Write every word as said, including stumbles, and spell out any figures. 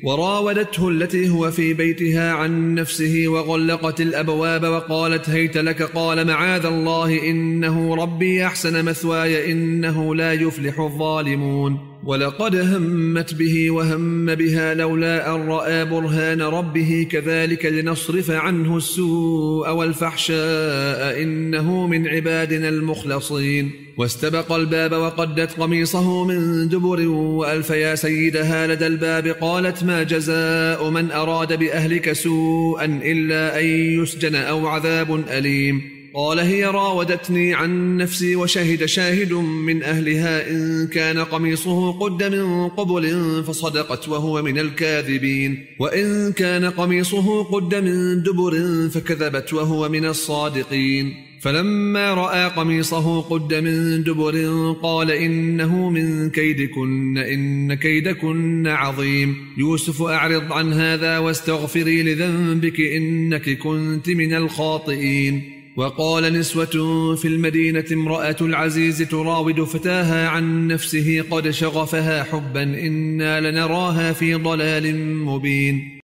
وراودته التي هو في بيتها عن نفسه وغلقت الأبواب وقالت هيت لك قال معاذ الله إنه ربي أحسن مثواي إنه لا يفلح الظالمون ولقد همت به وهم بها لولا أن رأى برهان ربه كذلك لنصرف عنه السوء والفحشاء إنه من عبادنا المخلصين واستبق الباب وقدت قميصه من دبر وألف يا سيدها لدى الباب قالت ما جزاء من أراد بأهلك سوءا إلا أن يسجن أو عذاب أليم قال هي راودتني عن نفسي وشهد شاهد من أهلها إن كان قميصه قد من قبل فصدقت وهو من الكاذبين وإن كان قميصه قد من دبر فكذبت وهو من الصادقين فلما رأى قميصه قد من دبر قال إنه من كيدكن إن كيدكن عظيم يوسف أعرض عن هذا واستغفري لذنبك إنك كنت من الخاطئين وقال نسوة في المدينة امرأة العزيز تراود فتاها عن نفسه قد شغفها حبا إنا لنراها في ضلال مبين